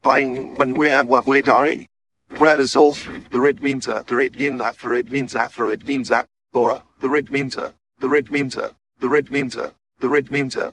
Buying when we have what we are. Red is off. The red means the red means that. The red means that. The red means that. Laura. The red means the red means the red means the red means